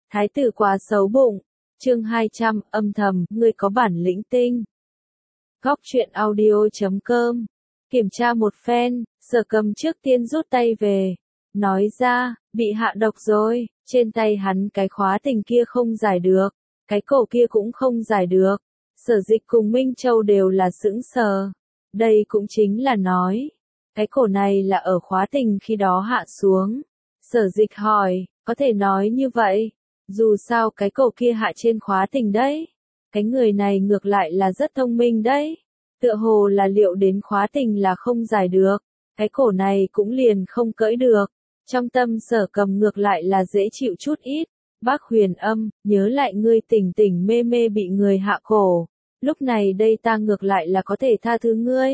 Thái tử quá xấu bụng. Chương 200, âm thầm, ngươi có bản lĩnh tinh. Góc truyện audio.com. Kiểm tra một phen, Sở Cầm trước tiên rút tay về. Nói ra, bị hạ độc rồi, trên tay hắn cái khóa tình kia không giải được, cái cổ kia cũng không giải được. Sở Dịch cùng Minh Châu đều là sững sờ. Đây cũng chính là nói, cái cổ này là ở khóa tình khi đó hạ xuống. Sở Dịch hỏi, có thể nói như vậy, dù sao cái cổ kia hạ trên khóa tình đấy. Cái người này ngược lại là rất thông minh đấy. Tựa hồ là liệu đến khóa tình là không giải được, cái cổ này cũng liền không cởi được. Trong tâm Sở Cầm ngược lại là dễ chịu chút ít. Bác Huyền Âm, nhớ lại ngươi tỉnh tỉnh mê mê bị người hạ cổ. Lúc này đây ta ngược lại là có thể tha thứ ngươi.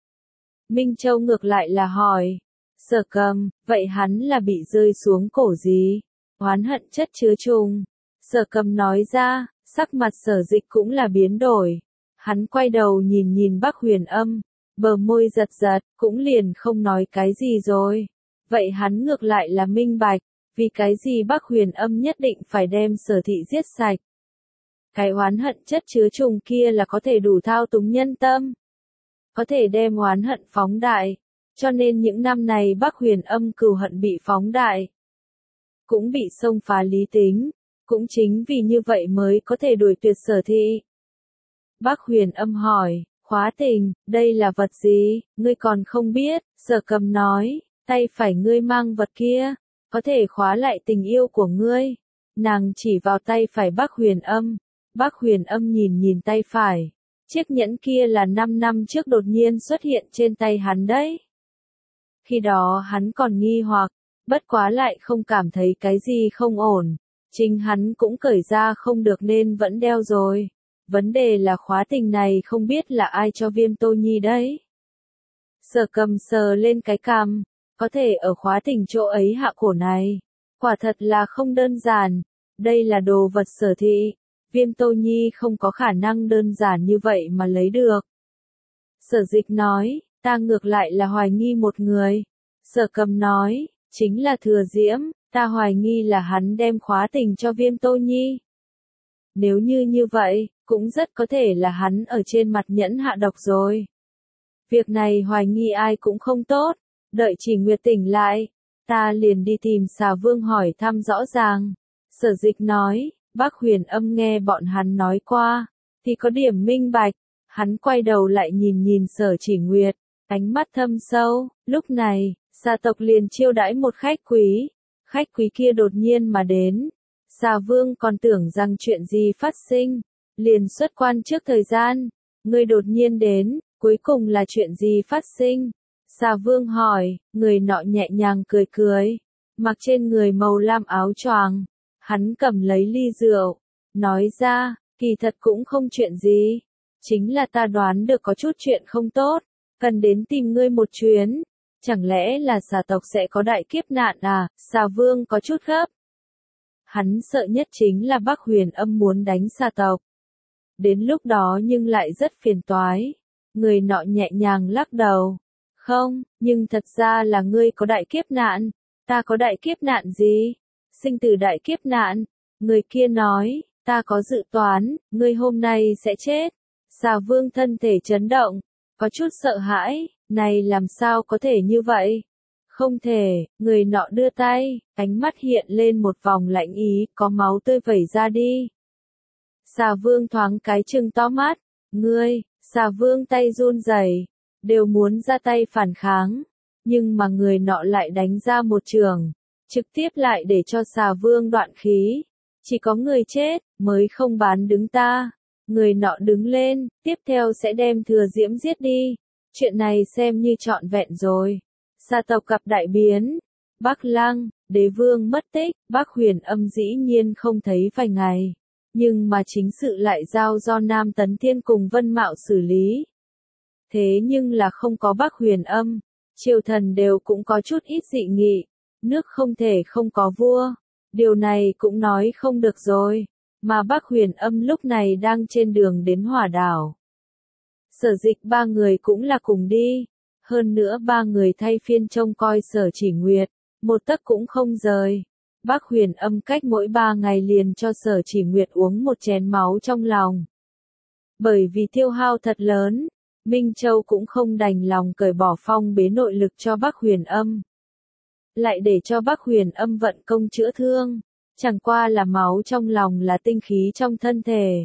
Minh Châu ngược lại là hỏi. Sở Cầm, vậy hắn là bị rơi xuống cổ gì? Oán hận chất chứa trùng. Sở Cầm nói ra, sắc mặt Sở Dịch cũng là biến đổi. Hắn quay đầu nhìn nhìn Bác Huyền Âm, bờ môi giật giật, cũng liền không nói cái gì rồi. Vậy hắn ngược lại là minh bạch, vì cái gì Bác Huyền Âm nhất định phải đem Sở Thị giết sạch. Cái oán hận chất chứa trùng kia là có thể đủ thao túng nhân tâm, có thể đem oán hận phóng đại, cho nên những năm này Bác Huyền Âm cừu hận bị phóng đại, cũng bị xông phá lý tính, cũng chính vì như vậy mới có thể đuổi tuyệt Sở Thị. Bác Huyền Âm hỏi, khóa tình, đây là vật gì, ngươi còn không biết? Sở Cầm nói, tay phải ngươi mang vật kia, có thể khóa lại tình yêu của ngươi. Nàng chỉ vào tay phải Bác Huyền Âm. Bác Huyền Âm nhìn nhìn tay phải. Chiếc nhẫn kia là 5 năm trước đột nhiên xuất hiện trên tay hắn đấy. Khi đó hắn còn nghi hoặc, bất quá lại không cảm thấy cái gì không ổn. Chính hắn cũng cởi ra không được nên vẫn đeo rồi. Vấn đề là khóa tình này không biết là ai cho Viêm Tô Nhi đấy. Sở Cầm sờ lên cái cằm, có thể ở khóa tình chỗ ấy hạ cổ này. Quả thật là không đơn giản, đây là đồ vật Sở Thị. Viêm Tô Nhi không có khả năng đơn giản như vậy mà lấy được. Sở Dịch nói, ta ngược lại là hoài nghi một người. Sở Cầm nói, chính là Thừa Diễm, ta hoài nghi là hắn đem khóa tình cho Viêm Tô Nhi. Nếu như vậy, cũng rất có thể là hắn ở trên mặt nhẫn hạ độc rồi. Việc này hoài nghi ai cũng không tốt, đợi Chỉ Nguyệt tỉnh lại, ta liền đi tìm Xà Vương hỏi thăm rõ ràng. Sở Dịch nói, Bác Huyền Âm nghe bọn hắn nói qua, thì có điểm minh bạch, hắn quay đầu lại nhìn nhìn Sở Chỉ Nguyệt, ánh mắt thâm sâu, lúc này, Xà tộc liền chiêu đãi một khách quý kia đột nhiên mà đến. Xà Vương còn tưởng rằng chuyện gì phát sinh, liền xuất quan trước thời gian, người đột nhiên đến, cuối cùng là chuyện gì phát sinh? Xà Vương hỏi, người nọ nhẹ nhàng cười cười, mặc trên người màu lam áo choàng, hắn cầm lấy ly rượu, nói ra, kỳ thật cũng không chuyện gì, chính là ta đoán được có chút chuyện không tốt, cần đến tìm ngươi một chuyến, chẳng lẽ là Xà tộc sẽ có đại kiếp nạn à? Xà Vương có chút gấp. Hắn sợ nhất chính là Bác Huyền Âm muốn đánh Xà tộc. Đến lúc đó nhưng lại rất phiền toái. Người nọ nhẹ nhàng lắc đầu. Không, nhưng thật ra là ngươi có đại kiếp nạn. Ta có đại kiếp nạn gì? Sinh tử đại kiếp nạn. Người kia nói, ta có dự toán, ngươi hôm nay sẽ chết. Xà Vương thân thể chấn động, có chút sợ hãi, này làm sao có thể như vậy? Không thể, người nọ đưa tay, ánh mắt hiện lên một vòng lạnh ý, có máu tươi vẩy ra đi. Xà Vương thoáng cái trừng to mắt, ngươi, Xà Vương tay run rẩy, đều muốn ra tay phản kháng, nhưng mà người nọ lại đánh ra một trường, trực tiếp lại để cho Xà Vương đoạn khí, chỉ có người chết, mới không bán đứng ta. Người nọ đứng lên, tiếp theo sẽ đem Thừa Diễm giết đi, chuyện này xem như trọn vẹn rồi. Xà tộc gặp đại biến, Bắc Lăng, Đế Vương mất tích, Bác Huyền Âm dĩ nhiên không thấy vài ngày, nhưng mà chính sự lại giao do Nam Tấn Thiên cùng Vân Mạo xử lý. Thế nhưng là không có Bác Huyền Âm, triều thần đều cũng có chút ít dị nghị, nước không thể không có vua, điều này cũng nói không được rồi, mà Bác Huyền Âm lúc này đang trên đường đến Hỏa Đảo. Sở Dịch ba người cũng là cùng đi. Hơn nữa ba người thay phiên trông coi Sở Chỉ Nguyệt, một tấc cũng không rời. Bác Huyền Âm cách mỗi 3 ngày liền cho Sở Chỉ Nguyệt uống một chén máu trong lòng. Bởi vì tiêu hao thật lớn, Minh Châu cũng không đành lòng cởi bỏ phong bế nội lực cho bác Huyền Âm. Lại để cho bác Huyền Âm vận công chữa thương, chẳng qua là máu trong lòng là tinh khí trong thân thể.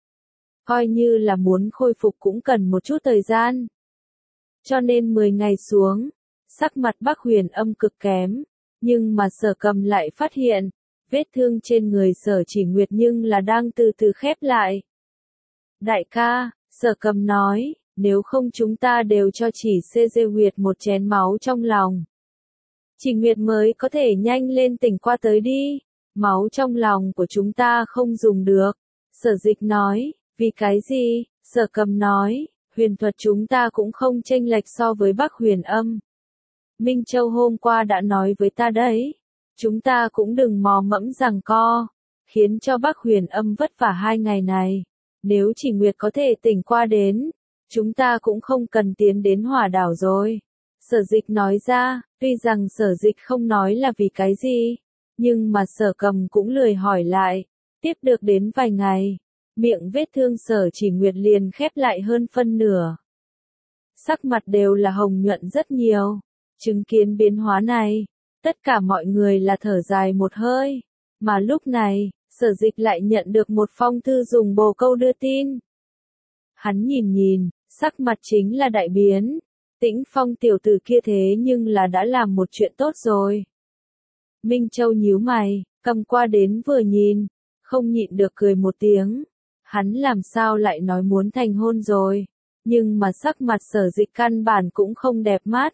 Coi như là muốn khôi phục cũng cần một chút thời gian. Cho nên 10 ngày xuống, sắc mặt bác Huyền Âm cực kém, nhưng mà Sở Cầm lại phát hiện, vết thương trên người Sở Chỉ Nguyệt nhưng là đang từ từ khép lại. Đại ca, Sở Cầm nói, nếu không chúng ta đều cho Chỉ CG Nguyệt một chén máu trong lòng. Chỉ Nguyệt mới có thể nhanh lên tỉnh qua tới đi, máu trong lòng của chúng ta không dùng được. Sở Dịch nói, vì cái gì? Sở Cầm nói, huyền thuật chúng ta cũng không chênh lệch so với bác Huyền Âm. Minh Châu hôm qua đã nói với ta đấy, chúng ta cũng đừng mò mẫm giằng co, khiến cho bác Huyền Âm vất vả 2 ngày này. Nếu Chỉ Nguyệt có thể tỉnh qua đến, chúng ta cũng không cần tiến đến Hỏa Đảo rồi. Sở Dịch nói ra, tuy rằng Sở Dịch không nói là vì cái gì, nhưng mà Sở Cầm cũng lười hỏi lại. Tiếp được đến vài ngày, miệng vết thương Sở Chỉ Nguyệt liền khép lại hơn phân nửa. Sắc mặt đều là hồng nhuận rất nhiều. Chứng kiến biến hóa này, tất cả mọi người là thở dài một hơi. Mà lúc này, Sở Dịch lại nhận được một phong thư dùng bồ câu đưa tin. Hắn nhìn, sắc mặt chính là đại biến. Tĩnh Phong tiểu tử kia thế nhưng là đã làm một chuyện tốt rồi. Minh Châu nhíu mày, cầm qua đến vừa nhìn, không nhịn được cười một tiếng. Hắn làm sao lại nói muốn thành hôn rồi, nhưng mà sắc mặt Sở Dịch căn bản cũng không đẹp mắt.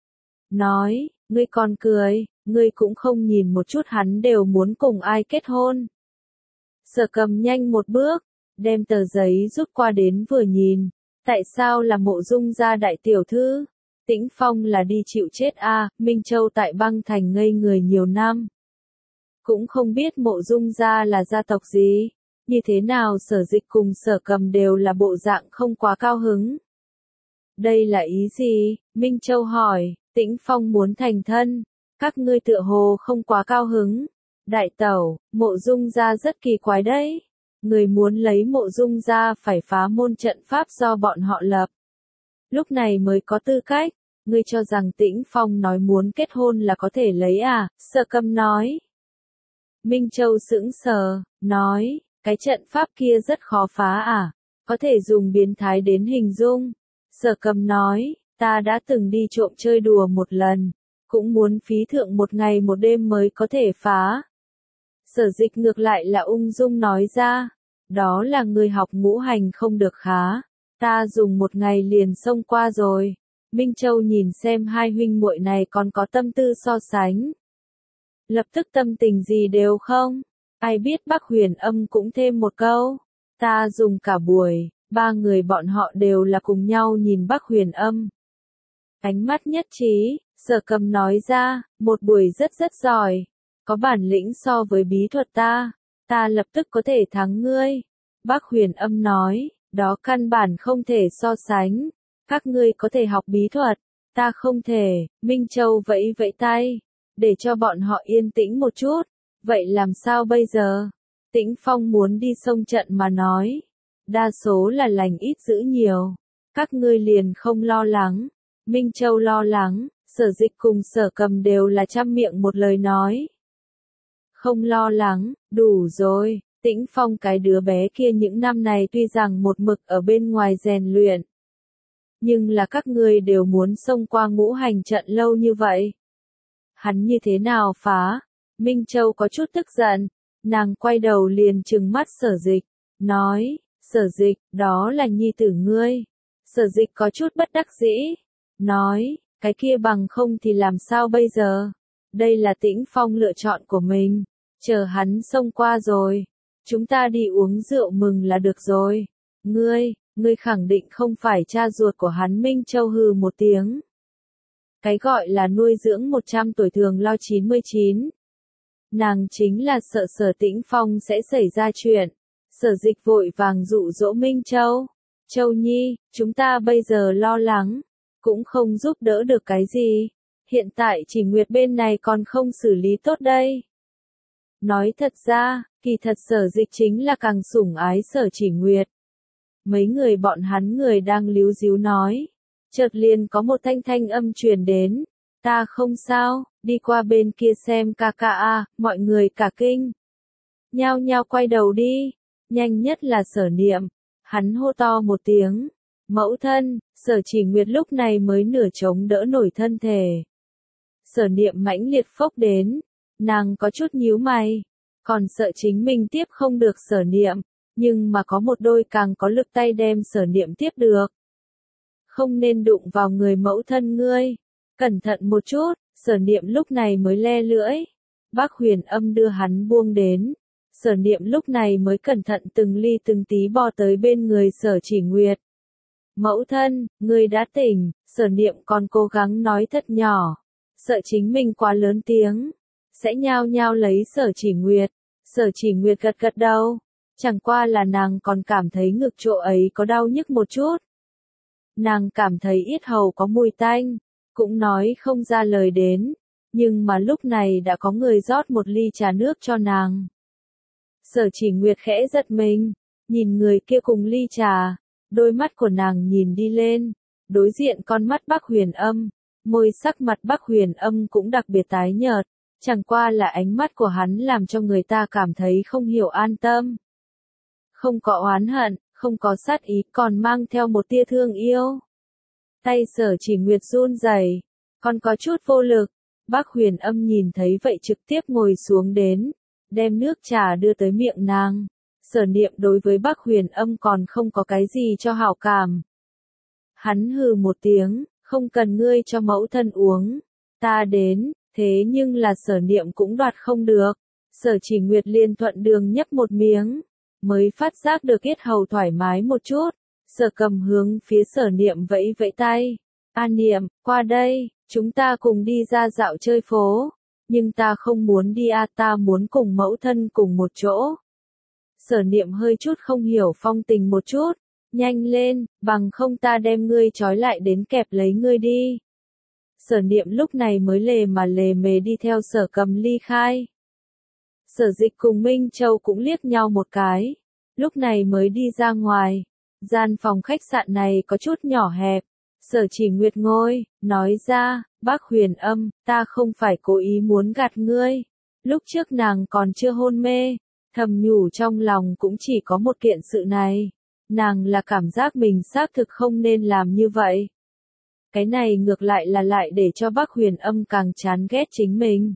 Nói, ngươi còn cười, ngươi cũng không nhìn một chút hắn đều muốn cùng ai kết hôn. Sở Cầm nhanh một bước, đem tờ giấy rút qua đến vừa nhìn, tại sao là Mộ Dung gia đại tiểu thư? Tĩnh Phong là đi chịu chết à? Minh Châu tại băng thành ngây người nhiều năm. Cũng không biết Mộ Dung gia là gia tộc gì, như thế nào Sở Dịch cùng Sở Cầm đều là bộ dạng không quá cao hứng. Đây là ý gì? Minh Châu hỏi. Tĩnh Phong muốn thành thân, các ngươi tựa hồ không quá cao hứng. Đại tẩu, Mộ Dung gia rất kỳ quái đấy. Người muốn lấy Mộ Dung gia phải phá môn trận pháp do bọn họ lập. Lúc này mới có tư cách, ngươi cho rằng Tĩnh Phong nói muốn kết hôn là có thể lấy à? Sở Cầm nói. Minh Châu sững sờ, nói, cái trận pháp kia rất khó phá à? Có thể dùng biến thái đến hình dung. Sở Cầm nói. Ta đã từng đi trộm chơi đùa một lần, cũng muốn phí thượng 1 ngày 1 đêm mới có thể phá. Sở Dịch ngược lại là ung dung nói ra, đó là người học ngũ hành không được khá, ta dùng 1 ngày liền xông qua rồi. Minh Châu nhìn xem hai huynh muội này còn có tâm tư so sánh. Lập tức tâm tình gì đều không, ai biết bác Huyền Âm cũng thêm một câu, ta dùng cả buổi, 3 người bọn họ đều là cùng nhau nhìn bác Huyền Âm. Ánh mắt nhất trí, Sở Cầm nói ra, một buổi rất giỏi, có bản lĩnh so với bí thuật ta lập tức có thể thắng ngươi. Bác Huyền Âm nói, đó căn bản không thể so sánh, các ngươi có thể học bí thuật, ta không thể. Minh Châu vẫy vẫy tay, để cho bọn họ yên tĩnh một chút, vậy làm sao bây giờ? Tĩnh Phong muốn đi xông trận mà nói, đa số là lành ít giữ nhiều, các ngươi liền không lo lắng. Minh Châu lo lắng, Sở Dịch cùng Sở Cầm đều là trăm miệng một lời nói. Không lo lắng, đủ rồi, Tĩnh Phong cái đứa bé kia những năm này tuy rằng một mực ở bên ngoài rèn luyện. Nhưng là các ngươi đều muốn xông qua ngũ hành trận lâu như vậy. Hắn như thế nào phá? Minh Châu có chút tức giận, nàng quay đầu liền trừng mắt Sở Dịch, nói, Sở Dịch, đó là nhi tử ngươi. Sở Dịch có chút bất đắc dĩ. Nói, cái kia bằng không thì làm sao bây giờ? Đây là Tĩnh Phong lựa chọn của mình, chờ hắn xông qua rồi, chúng ta đi uống rượu mừng là được rồi. Ngươi khẳng định không phải cha ruột của hắn. Minh Châu hừ một tiếng. Cái gọi là nuôi dưỡng 100 tuổi thường lo 99. Nàng chính là sợ Sở Tĩnh Phong sẽ xảy ra chuyện. Sở Dịch vội vàng dụ dỗ Minh Châu. Châu Nhi, chúng ta bây giờ lo lắng, cũng không giúp đỡ được cái gì. Hiện tại Chỉ Nguyệt bên này còn không xử lý tốt đây. Nói thật ra, kỳ thật Sở Dịch chính là càng sủng ái Sở Chỉ Nguyệt. Mấy người bọn hắn người đang líu díu nói. Chợt liền có một thanh âm truyền đến. Ta không sao, đi qua bên kia xem ca ca a, mọi người cả kinh. Nhao nhao quay đầu đi, nhanh nhất là Sở Niệm. Hắn hô to một tiếng. Mẫu thân, Sở Chỉ Nguyệt lúc này mới nửa chống đỡ nổi thân thể. Sở Niệm mãnh liệt phốc đến, nàng có chút nhíu mày, còn sợ chính mình tiếp không được Sở Niệm, nhưng mà có một đôi càng có lực tay đem Sở Niệm tiếp được. Không nên đụng vào người mẫu thân ngươi, cẩn thận một chút, Sở Niệm lúc này mới le lưỡi. Bác Huyền Âm đưa hắn buông đến, Sở Niệm lúc này mới cẩn thận từng ly từng tí bò tới bên người Sở Chỉ Nguyệt. Mẫu thân, ngươi đã tỉnh, Sở Niệm còn cố gắng nói thật nhỏ, sợ chính mình quá lớn tiếng, sẽ nhao nhao lấy Sở Chỉ Nguyệt. Sở Chỉ Nguyệt gật gật đầu, chẳng qua là nàng còn cảm thấy ngực chỗ ấy có đau nhức một chút. Nàng cảm thấy yết hầu có mùi tanh, cũng nói không ra lời đến, nhưng mà lúc này đã có người rót một ly trà nước cho nàng. Sở Chỉ Nguyệt khẽ giật mình, nhìn người kia cùng ly trà, đôi mắt của nàng nhìn đi lên, đối diện con mắt Bác Huyền Âm, môi sắc mặt Bác Huyền Âm cũng đặc biệt tái nhợt, chẳng qua là ánh mắt của hắn làm cho người ta cảm thấy không hiểu an tâm. Không có oán hận, không có sát ý, còn mang theo một tia thương yêu. Tay Sở Chỉ Nguyệt run rẩy, còn có chút vô lực. Bác Huyền Âm nhìn thấy vậy trực tiếp ngồi xuống đến, đem nước trà đưa tới miệng nàng. Sở Niệm đối với Bác Huyền Âm còn không có cái gì cho hảo cảm. Hắn hừ một tiếng, không cần ngươi cho mẫu thân uống, ta đến, thế nhưng là Sở Niệm cũng đoạt không được. Sở Chỉ Nguyệt liền thuận đường nhấp một miếng, mới phát giác được yết hầu thoải mái một chút. Sở Cầm hướng phía Sở Niệm vẫy vẫy tay. A Niệm, qua đây, chúng ta cùng đi ra dạo chơi phố. Nhưng ta không muốn đi ta muốn cùng mẫu thân cùng một chỗ. Sở Niệm hơi chút không hiểu phong tình một chút. Nhanh lên, bằng không ta đem ngươi trói lại đến kẹp lấy ngươi đi. Sở Niệm lúc này mới lề mà lề mề đi theo Sở Cầm ly khai. Sở Dịch cùng Minh Châu cũng liếc nhau một cái. Lúc này mới đi ra ngoài. Gian phòng khách sạn này có chút nhỏ hẹp. Sở Chỉ Nguyệt ngồi, nói ra, Bác Huyền Âm, ta không phải cố ý muốn gạt ngươi. Lúc trước nàng còn chưa hôn mê, thầm nhủ trong lòng cũng chỉ có một kiện sự này. Nàng là cảm giác mình xác thực không nên làm như vậy. Cái này ngược lại là lại để cho Bác Huyền Âm càng chán ghét chính mình.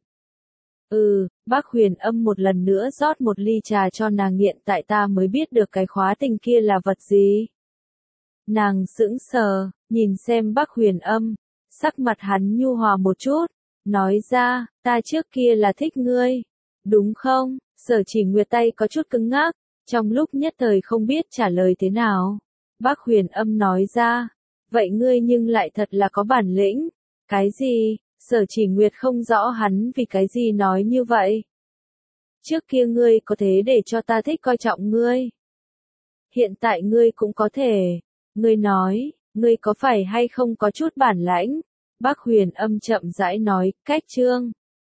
Bác Huyền Âm một lần nữa rót một ly trà cho nàng nghiện, tại ta mới biết được cái khóa tình kia là vật gì. Nàng sững sờ, nhìn xem Bác Huyền Âm, sắc mặt hắn nhu hòa một chút, nói ra, ta trước kia là thích ngươi, đúng không? Sở Chỉ Nguyệt tay có chút cứng ngắc, trong lúc nhất thời không biết trả lời thế nào. Bác Huyền Âm nói ra, vậy ngươi nhưng lại thật là có bản lĩnh. Cái gì? Sở Chỉ Nguyệt không rõ hắn vì cái gì nói như vậy. Trước kia ngươi có thế để cho ta thích coi trọng ngươi. Hiện tại ngươi cũng có thể. Ngươi nói, ngươi có phải hay không có chút bản lãnh? Bác Huyền Âm chậm rãi nói, cách chương.